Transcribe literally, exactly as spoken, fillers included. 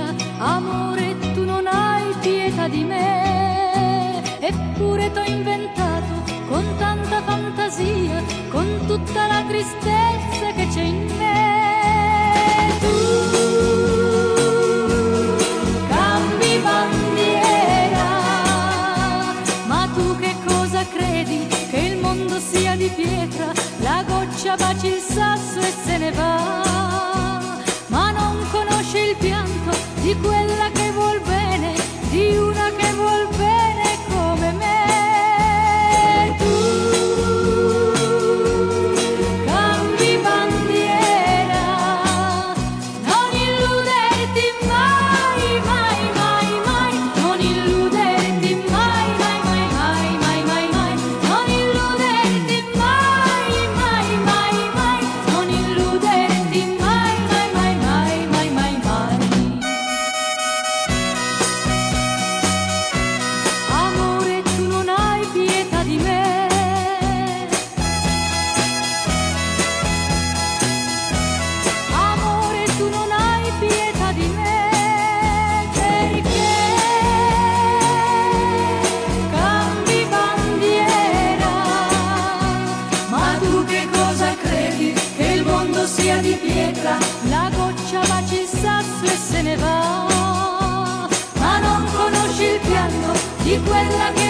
vita, amore, tu non hai pietà di me, eppure t'ho inventato con tanta fantasia, con tutta la tristezza che c'è in me. Tu cambi bandiera, ma tu che cosa credi? Che il mondo sia di pietra, la goccia baci il sasso e se ne va, ma non conosci il pianto di quella che vuol bene, di una che vuol bene come me. Tu cambi bandiera, non illuderti mai, mai, mai, mai, non illuderti mai, mai, mai, mai, mai, mai, mai, non illuderti mai, mai, mai, mai, non illuderti mai, mai, mai, mai, mai, mai, mai. Amore, tu non hai pietà di me. Amore, tu non hai pietà di me, perché cambi bandiera, ma tu che cosa credi? Che il mondo sia di pietra, la goccia baci il sasso e se ne va, ma non conosci il pianto di quella che